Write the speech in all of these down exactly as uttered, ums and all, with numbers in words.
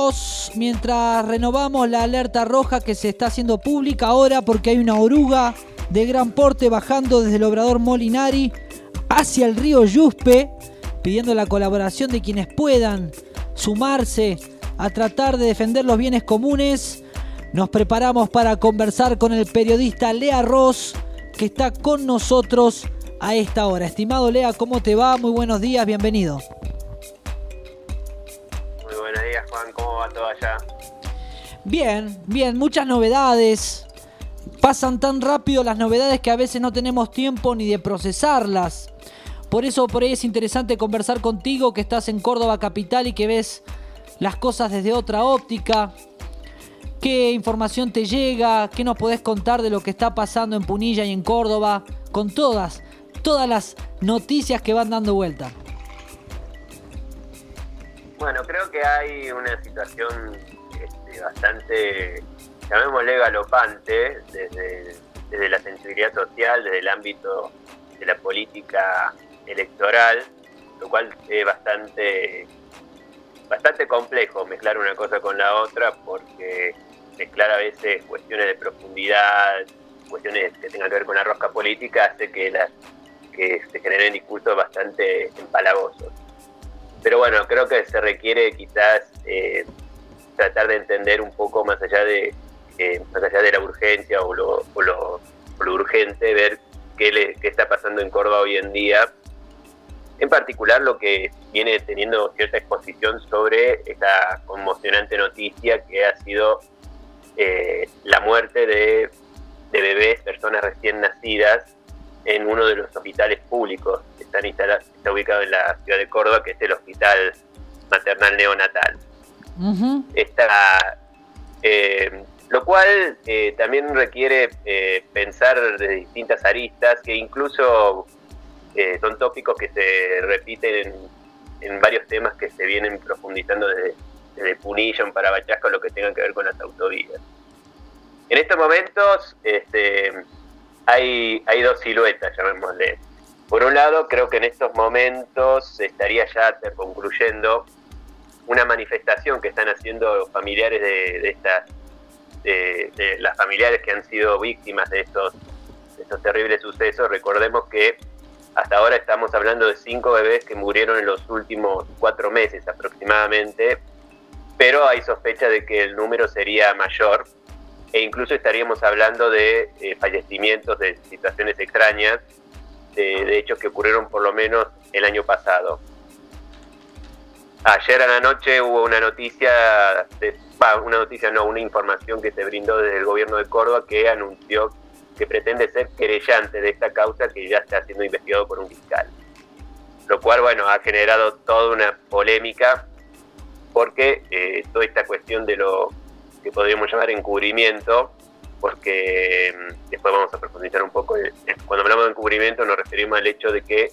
Ríos, mientras renovamos la alerta roja que se está haciendo pública ahora porque hay una oruga de gran porte bajando desde el Obrador Molinari hacia el río Yuspe, pidiendo la colaboración de quienes puedan sumarse a tratar de defender los bienes comunes. Nos preparamos para conversar con el periodista Lea Ross, que está con nosotros a esta hora. Estimado Lea, ¿cómo te va? Muy buenos días, bienvenido. Muy buenos días, Juan, ¿cómo va todo allá? Bien, bien, muchas novedades. Pasan tan rápido las novedades que a veces no tenemos tiempo ni de procesarlas. Por eso por ahí es interesante conversar contigo, que estás en Córdoba capital y que ves las cosas desde otra óptica. ¿Qué información te llega? ¿Qué nos podés contar de lo que está pasando en Punilla y en Córdoba? Con todas, todas las noticias que van dando vuelta. Bueno, creo que hay una situación este, bastante, llamémosle galopante, desde, desde la sensibilidad social, desde el ámbito de la política electoral, lo cual es bastante, bastante complejo mezclar una cosa con la otra, porque mezclar a veces cuestiones de profundidad, cuestiones que tengan que ver con la rosca política, hace que, las, que se generen discursos bastante empalagosos. Pero bueno, creo que se requiere quizás eh, tratar de entender un poco más allá de eh, más allá de la urgencia o lo, o lo, o lo urgente, ver qué, le, qué está pasando en Córdoba hoy en día. En particular, lo que viene teniendo cierta exposición sobre esta conmocionante noticia que ha sido eh, la muerte de, de bebés, personas recién nacidas, en uno de los hospitales públicos que están instalados, está ubicado en la ciudad de Córdoba, que es el Hospital Maternal Neonatal. Uh-huh. Esta, eh, lo cual eh, también requiere eh, pensar de distintas aristas, que incluso eh, son tópicos que se repiten en, en varios temas que se vienen profundizando desde, desde Punilla en Parabachasca, lo que tenga que ver con las autovías. En estos momentos este, hay, hay dos siluetas, llamémosle. Por un lado, creo que en estos momentos estaría ya concluyendo una manifestación que están haciendo familiares de, de estas, de, de las familiares que han sido víctimas de estos, de estos terribles sucesos. Recordemos que hasta ahora estamos hablando de cinco bebés que murieron en los últimos cuatro meses aproximadamente, pero hay sospecha de que el número sería mayor, e incluso estaríamos hablando de eh, fallecimientos, de situaciones extrañas, de, de hechos que ocurrieron por lo menos el año pasado. Ayer a la noche hubo una noticia, de, bah, una noticia no, una información que se brindó desde el gobierno de Córdoba, que anunció que pretende ser querellante de esta causa, que ya está siendo investigado por un fiscal. Lo cual, bueno, ha generado toda una polémica, porque eh, toda esta cuestión de lo que podríamos llamar encubrimiento, porque eh, después vamos a profundizar un poco. Cuando hablamos de encubrimiento nos referimos al hecho de que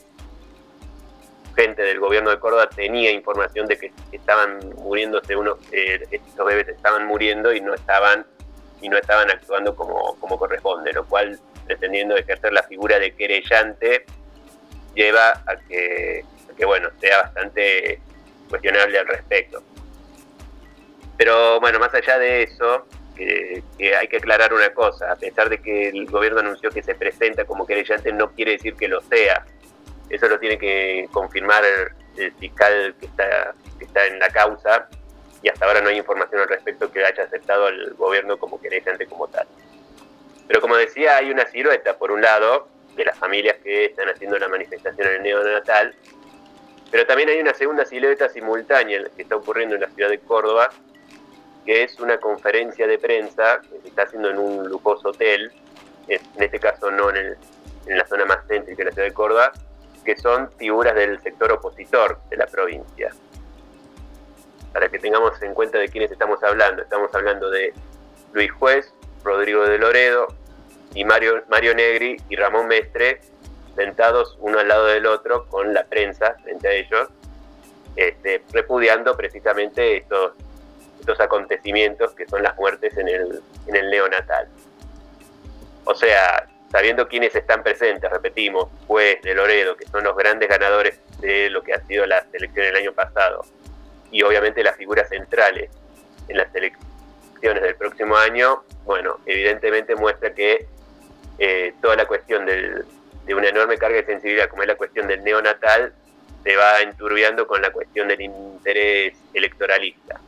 gente del gobierno de Córdoba tenía información de que estaban muriéndose unos, eh, estos bebés estaban muriendo y no estaban y no estaban actuando como, como corresponde, lo cual, pretendiendo ejercer la figura de querellante, lleva a que, a que bueno, sea bastante cuestionable al respecto. Pero bueno, más allá de eso, que, que hay que aclarar una cosa: a pesar de que el gobierno anunció que se presenta como querellante, no quiere decir que lo sea. Eso lo tiene que confirmar el, el fiscal que está, que está en la causa, y hasta ahora no hay información al respecto que haya aceptado al gobierno como querellante como tal. Pero como decía, hay una silueta, por un lado, de las familias que están haciendo la manifestación en el neonatal, pero también hay una segunda silueta simultánea que está ocurriendo en la ciudad de Córdoba, que es una conferencia de prensa que se está haciendo en un lujoso hotel, en este caso no en, el, en la zona más céntrica de la ciudad de Córdoba, que son figuras del sector opositor de la provincia. Para que tengamos en cuenta de quiénes estamos hablando, estamos hablando de Luis Juez, Rodrigo de Loredo y Mario, Mario Negri y Ramón Mestre, sentados uno al lado del otro con la prensa frente a ellos, este, repudiando precisamente estos, estos acontecimientos que son las muertes en el, en el neonatal. O sea, sabiendo quiénes están presentes, repetimos, Juez, de Loredo, que son los grandes ganadores de lo que ha sido la selección del año pasado, y obviamente las figuras centrales en las elecciones del próximo año, bueno, evidentemente muestra que eh, toda la cuestión del, de una enorme carga de sensibilidad, como es la cuestión del neonatal, se va enturbiando con la cuestión del interés electoralista.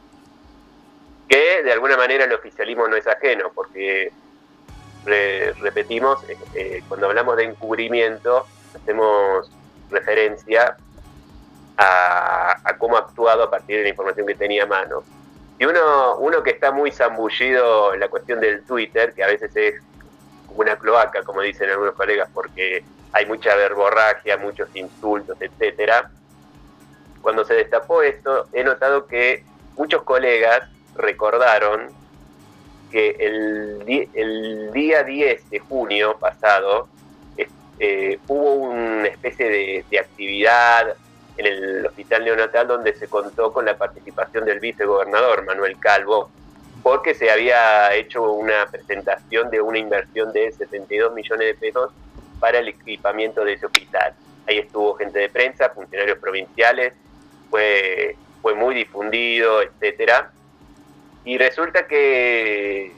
Que de alguna manera el oficialismo no es ajeno, porque re, repetimos, eh, cuando hablamos de encubrimiento, hacemos referencia a, a cómo ha actuado a partir de la información que tenía a mano. Y uno, uno que está muy zambullido en la cuestión del Twitter, que a veces es como una cloaca, como dicen algunos colegas, porque hay mucha verborragia, muchos insultos, etcétera. Cuando se destapó esto, he notado que muchos colegas recordaron que el, di- el día diez de junio pasado eh, hubo una especie de, de actividad en el hospital neonatal donde se contó con la participación del vicegobernador Manuel Calvo, porque se había hecho una presentación de una inversión de setenta y dos millones de pesos para el equipamiento de ese hospital. Ahí estuvo gente de prensa, funcionarios provinciales, fue, fue muy difundido, etcétera. Y resulta que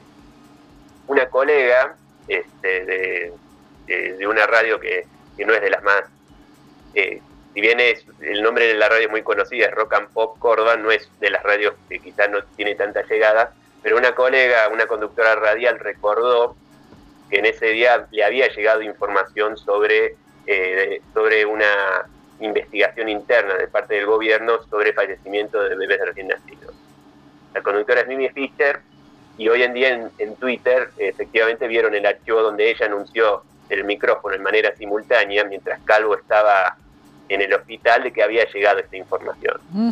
una colega este, de, de, de una radio que, que no es de las más, eh, si bien es, el nombre de la radio es muy conocida, es Rock and Pop Córdoba, no es de las radios que quizás no tiene tanta llegada, pero una colega, una conductora radial, recordó que en ese día le había llegado información sobre, eh, sobre una investigación interna de parte del gobierno sobre fallecimiento de bebés recién nacidos. La conductora es Mimi Fischer, y hoy en día en, en Twitter efectivamente vieron el archivo donde ella anunció el micrófono en manera simultánea, mientras Calvo estaba en el hospital, de que había llegado esta información. Mm.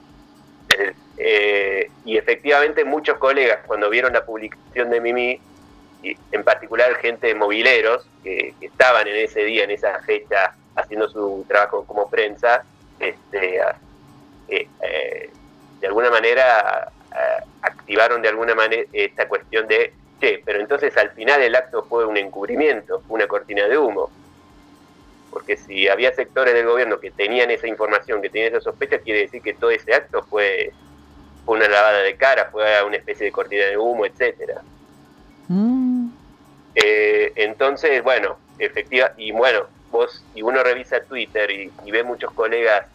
Eh, eh, y efectivamente muchos colegas, cuando vieron la publicación de Mimi, y en particular gente de mobileros, que, que estaban en ese día, en esa fecha, haciendo su trabajo como prensa, este, eh, eh, de alguna manera eh, activaron de alguna manera esta cuestión de, che, pero entonces al final el acto fue un encubrimiento, una cortina de humo. Porque si había sectores del gobierno que tenían esa información, que tenían esa sospecha, quiere decir que todo ese acto fue, fue una lavada de cara, fue una especie de cortina de humo, etcétera. Mm. Eh, entonces, bueno, efectiva, y bueno, vos, si uno revisa Twitter y, y ve muchos colegas,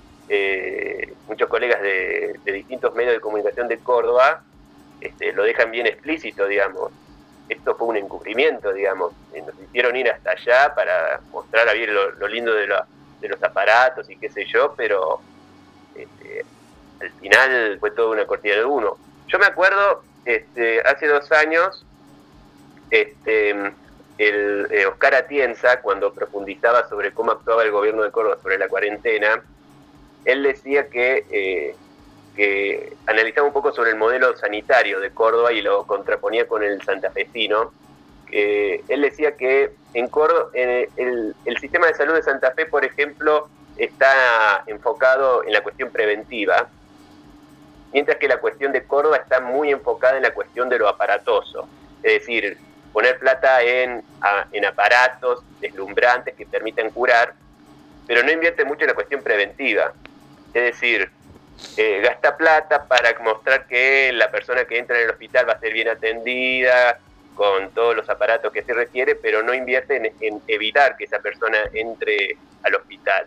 eh, muchos colegas de, de distintos medios de comunicación de Córdoba, este, lo dejan bien explícito, digamos. Esto fue un encubrimiento, digamos. Nos hicieron ir hasta allá para mostrar a bien lo, lo lindo de, lo, de los aparatos y qué sé yo, pero este, al final fue toda una cortina de humo. Yo me acuerdo, este, hace dos años, este, el eh, Oscar Atienza, cuando profundizaba sobre cómo actuaba el gobierno de Córdoba sobre la cuarentena, él decía que... Eh, que analizaba un poco sobre el modelo sanitario de Córdoba y lo contraponía con el santafesino. Eh, él decía que en Córdoba, eh, el, el sistema de salud de Santa Fe, por ejemplo, está enfocado en la cuestión preventiva, mientras que la cuestión de Córdoba está muy enfocada en la cuestión de lo aparatoso, es decir, poner plata en, a, en aparatos deslumbrantes que permitan curar, pero no invierte mucho en la cuestión preventiva, es decir, Eh, gasta plata para mostrar que la persona que entra en el hospital va a ser bien atendida, con todos los aparatos que se requiere, pero no invierte en, en evitar que esa persona entre al hospital.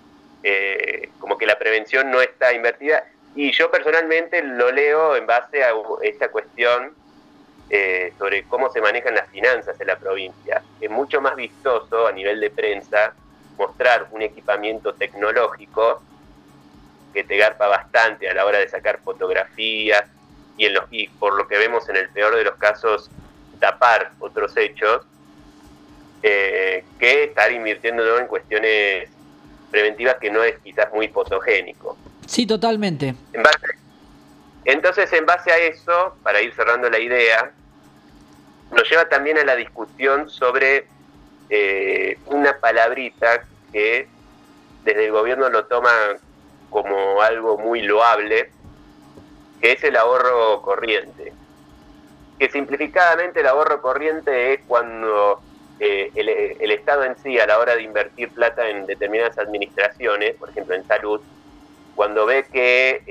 Eh, como que la prevención no está invertida, y yo personalmente lo leo en base a esta cuestión eh, sobre cómo se manejan las finanzas en la provincia. Es mucho más vistoso a nivel de prensa mostrar un equipamiento tecnológico que te garpa bastante a la hora de sacar fotografías y, en los, y por lo que vemos en el peor de los casos tapar otros hechos, eh, que estar invirtiendo en cuestiones preventivas, que no es quizás muy fotogénico. Sí, totalmente. En base, entonces, en base a eso, para ir cerrando la idea, nos lleva también a la discusión sobre eh, una palabrita que desde el gobierno lo toman como algo muy loable, que es el ahorro corriente. Que simplificadamente el ahorro corriente es cuando eh, el, el Estado en sí, a la hora de invertir plata en determinadas administraciones, por ejemplo en salud, cuando ve que eh,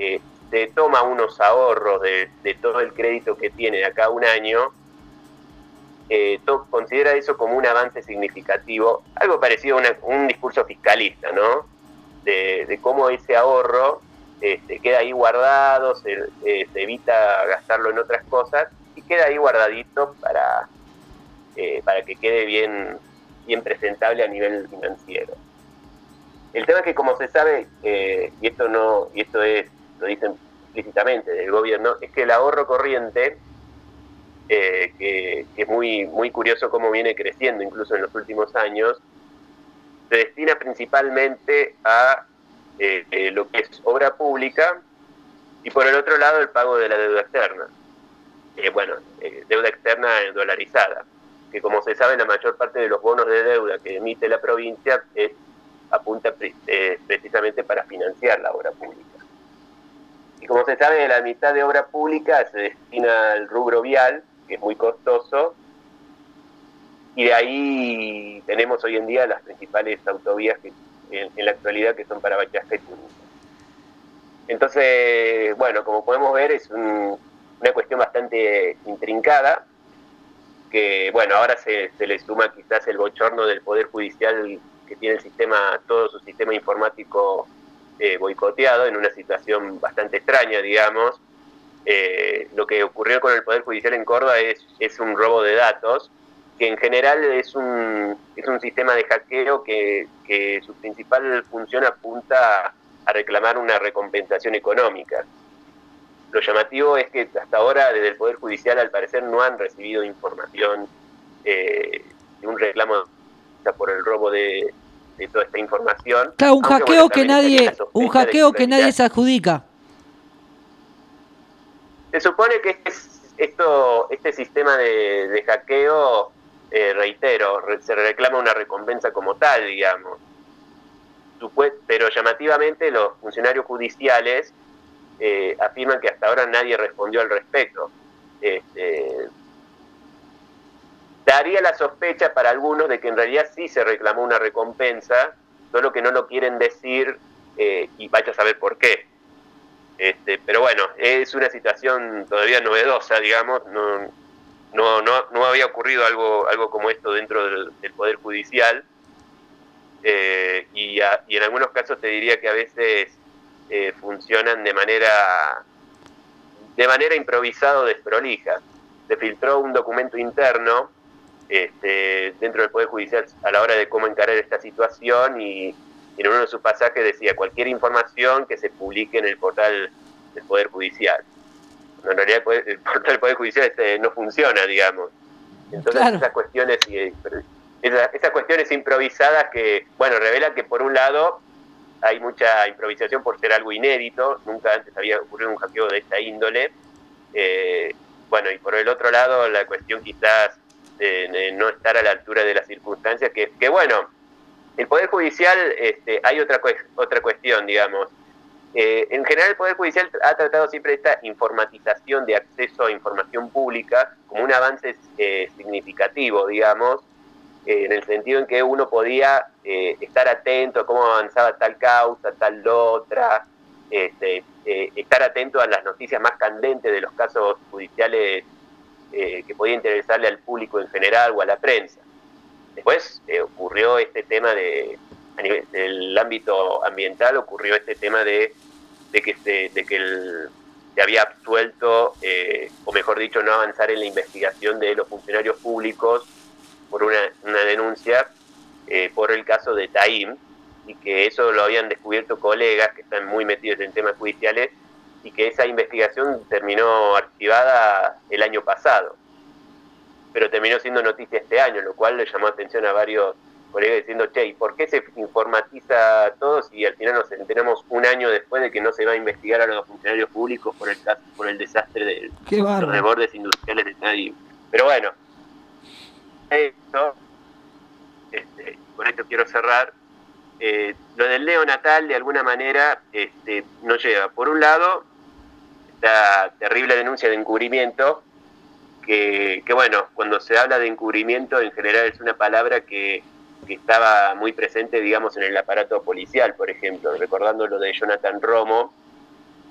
se toma unos ahorros de, de todo el crédito que tiene de acá a un año, eh, to, considera eso como un avance significativo, algo parecido a una, un discurso fiscalista, ¿no? De, de cómo ese ahorro este, queda ahí guardado, se, eh, se evita gastarlo en otras cosas y queda ahí guardadito para, eh, para que quede bien, bien presentable a nivel financiero. El tema es que, como se sabe, eh, y esto no, y esto es, lo dicen explícitamente del gobierno, es que el ahorro corriente, eh, que, que es muy, muy curioso cómo viene creciendo incluso en los últimos años, se destina principalmente a eh, eh, lo que es obra pública y por el otro lado el pago de la deuda externa. Eh, bueno, eh, deuda externa dolarizada, que como se sabe la mayor parte de los bonos de deuda que emite la provincia es apunta eh, precisamente para financiar la obra pública. Y como se sabe, la mitad de obra pública se destina al rubro vial, que es muy costoso, y de ahí tenemos hoy en día las principales autovías que, en, en la actualidad que son para Bachasca y Punilla. Entonces, bueno, como podemos ver, es un, una cuestión bastante intrincada, que bueno, ahora se, se le suma quizás el bochorno del Poder Judicial, que tiene el sistema, todo su sistema informático eh, boicoteado en una situación bastante extraña, digamos. Eh, lo que ocurrió con el Poder Judicial en Córdoba es, es un robo de datos, que en general es un, es un sistema de hackeo que, que su principal función apunta a reclamar una recompensación económica. Lo llamativo es que hasta ahora desde el Poder Judicial al parecer no han recibido información eh, de un reclamo por el robo de, de toda esta información. Claro, un Aunque, hackeo bueno, que nadie, un hackeo que, que nadie se adjudica. Se supone que este, esto, este sistema de, de hackeo, eh, reitero, re, se reclama una recompensa como tal, digamos. Supue- pero llamativamente los funcionarios judiciales eh, afirman que hasta ahora nadie respondió al respecto. Este, daría la sospecha para algunos de que en realidad sí se reclamó una recompensa, solo que no lo quieren decir eh, y vaya a saber por qué. Este, pero bueno, es una situación todavía novedosa, digamos, no, no, no, no había ocurrido algo, algo como esto dentro del, del Poder Judicial, eh, y, a, y en algunos casos te diría que a veces eh, funcionan de manera, de manera improvisada o desprolija. Se filtró un documento interno Este, dentro del Poder Judicial a la hora de cómo encarar esta situación y, y en uno de sus pasajes decía cualquier información que se publique en el portal del Poder Judicial. En realidad el, poder, el portal del Poder Judicial este, no funciona, digamos. Entonces claro. esas cuestiones esas, esas cuestiones improvisadas que, bueno, revelan que por un lado hay mucha improvisación por ser algo inédito, nunca antes había ocurrido un hackeo de esta índole, eh, bueno, y por el otro lado la cuestión quizás De, de no estar a la altura de las circunstancias, que, que bueno, el Poder Judicial, este, hay otra, otra cuestión, digamos. Eh, en general el Poder Judicial ha tratado siempre esta informatización de acceso a información pública como un avance eh, significativo, digamos, eh, en el sentido en que uno podía eh, estar atento a cómo avanzaba tal causa, tal otra, este, eh, estar atento a las noticias más candentes de los casos judiciales Eh, que podía interesarle al público en general o a la prensa. Después eh, ocurrió este tema de, a nivel del ámbito ambiental, ocurrió este tema de, de que, se, de que el, se había absuelto, eh, o mejor dicho, no avanzar en la investigación de los funcionarios públicos por una, una denuncia eh, por el caso de Taim, y que eso lo habían descubierto colegas que están muy metidos en temas judiciales, y que esa investigación terminó archivada el año pasado, pero terminó siendo noticia este año, lo cual le llamó atención a varios colegas diciendo, che, ¿y por qué se informatiza todo si al final nos enteramos un año después de que no se va a investigar a los funcionarios públicos por el caso, por el desastre de los desbordes industriales de Taim? Pero bueno, esto, este, con esto quiero cerrar. Eh, lo del neonatal de alguna manera este, nos lleva, por un lado, esta terrible denuncia de encubrimiento, que, que bueno, cuando se habla de encubrimiento en general es una palabra que, que estaba muy presente, digamos, en el aparato policial, por ejemplo, recordando lo de Jonathan Romo,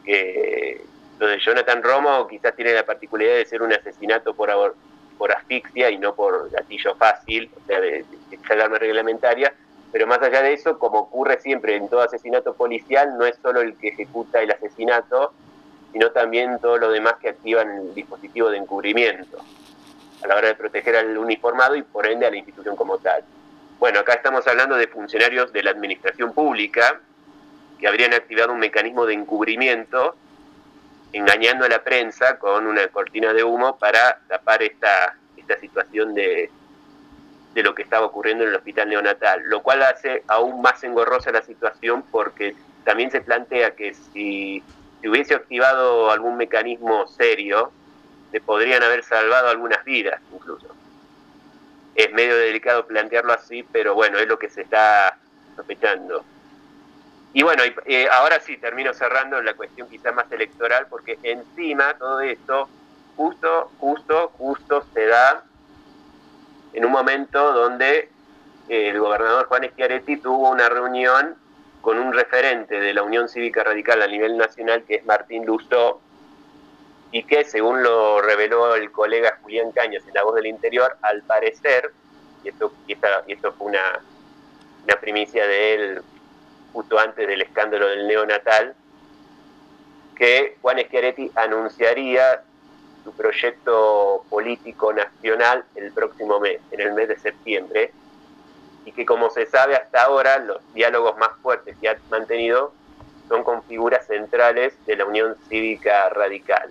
que lo de Jonathan Romo quizás tiene la particularidad de ser un asesinato por, por asfixia y no por gatillo fácil, o sea, de, de, de alarma reglamentaria, pero más allá de eso, como ocurre siempre en todo asesinato policial, no es solo el que ejecuta el asesinato, sino también todo lo demás que activan el dispositivo de encubrimiento a la hora de proteger al uniformado y por ende a la institución como tal. Bueno, acá estamos hablando de funcionarios de la administración pública que habrían activado un mecanismo de encubrimiento engañando a la prensa con una cortina de humo para tapar esta, esta situación de, de lo que estaba ocurriendo en el hospital neonatal, lo cual hace aún más engorrosa la situación porque también se plantea que si, si hubiese activado algún mecanismo serio, se podrían haber salvado algunas vidas incluso. Es medio delicado plantearlo así, pero bueno, es lo que se está sospechando. Y bueno, eh, ahora sí, termino cerrando la cuestión quizás más electoral, porque encima todo esto justo, justo, justo se da en un momento donde eh, el gobernador Juan Schiaretti tuvo una reunión con un referente de la Unión Cívica Radical a nivel nacional, que es Martín Lustó, y que, según lo reveló el colega Julián Cañas en La Voz del Interior, al parecer, y esto, y esta, y esto fue una, una primicia de él justo antes del escándalo del neonatal, que Juan Schiaretti anunciaría su proyecto político nacional el próximo mes, en el mes de septiembre, y que, como se sabe hasta ahora, los diálogos más fuertes que ha mantenido son con figuras centrales de la Unión Cívica Radical.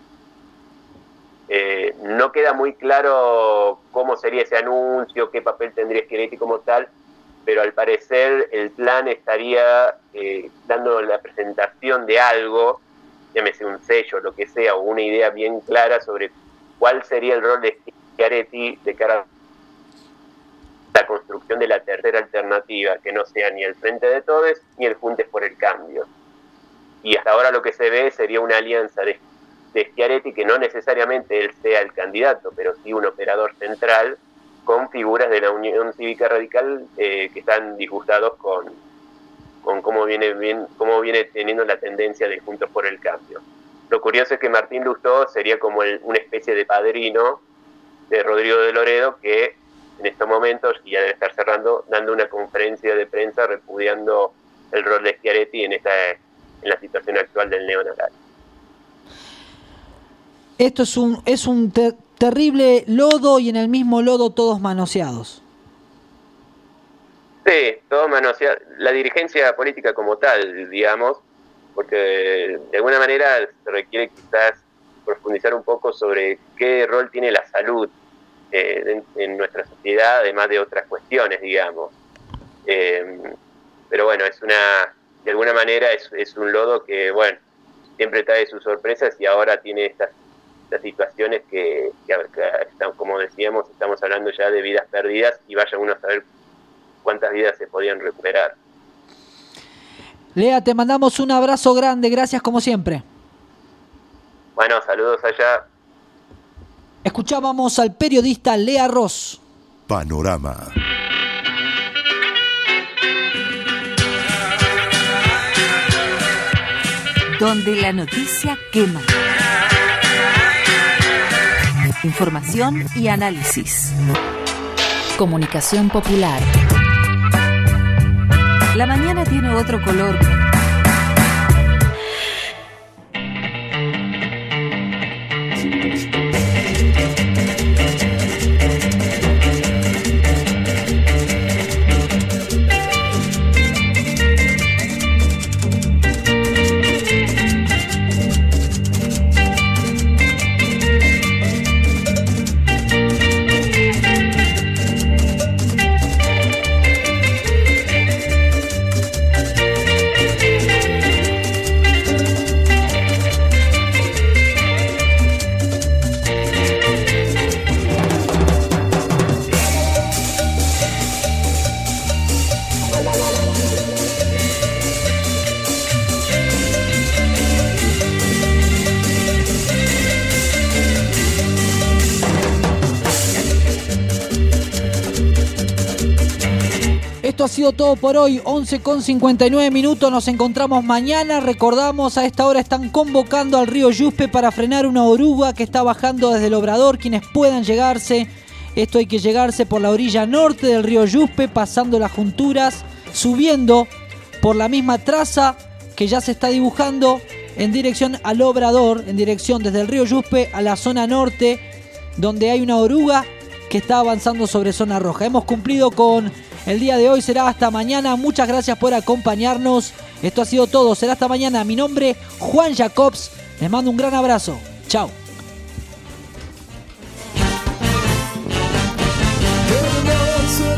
Eh, no queda muy claro cómo sería ese anuncio, qué papel tendría Schiaretti como tal, pero al parecer el plan estaría eh, dando la presentación de algo, llámese un sello, lo que sea, o una idea bien clara sobre cuál sería el rol de Schiaretti de cara a la construcción de la tercera alternativa, que no sea ni el Frente de Todos ni el Juntos por el Cambio. Y hasta ahora lo que se ve sería una alianza de de Schiaretti, que no necesariamente él sea el candidato, pero sí un operador central, con figuras de la Unión Cívica Radical eh, que están disgustados con, con cómo viene bien, cómo viene teniendo la tendencia de Juntos por el Cambio. Lo curioso es que Martín Lustó sería como el, una especie de padrino de Rodrigo de Loredo, que en estos momentos, y ya debe estar cerrando, dando una conferencia de prensa repudiando el rol de Schiaretti en, esta, en la situación actual del neonatal. Esto es un, es un ter- terrible lodo y en el mismo lodo todos manoseados. Sí, todos manoseados. La dirigencia política como tal, digamos, porque de alguna manera se requiere quizás profundizar un poco sobre qué rol tiene la salud eh, en, en nuestra sociedad, además de otras cuestiones, digamos. Eh, pero bueno, es una, de alguna manera es, es un lodo que, bueno, siempre trae sus sorpresas y ahora tiene estas las situaciones que, que, que, como decíamos, estamos hablando ya de vidas perdidas y vaya uno a saber cuántas vidas se podían recuperar. Lea, te mandamos un abrazo grande, gracias como siempre. Bueno, saludos allá. Escuchábamos al periodista Lea Ross. Panorama. Donde la noticia quema. Información y análisis. Comunicación popular. La mañana tiene otro color. Esto ha sido todo por hoy, once con cincuenta y nueve minutos, nos encontramos mañana. Recordamos, a esta hora están convocando al río Yuspe para frenar una oruga que está bajando desde el Obrador. Quienes puedan llegarse, esto hay que llegarse por la orilla norte del río Yuspe, pasando las junturas, subiendo por la misma traza que ya se está dibujando en dirección al Obrador, en dirección desde el río Yuspe a la zona norte, donde hay una oruga que está avanzando sobre zona roja. Hemos cumplido con el día de hoy, será hasta mañana. Muchas gracias por acompañarnos. Esto ha sido todo, será hasta mañana. Mi nombre, Juan Jacobs. Les mando un gran abrazo. Chao.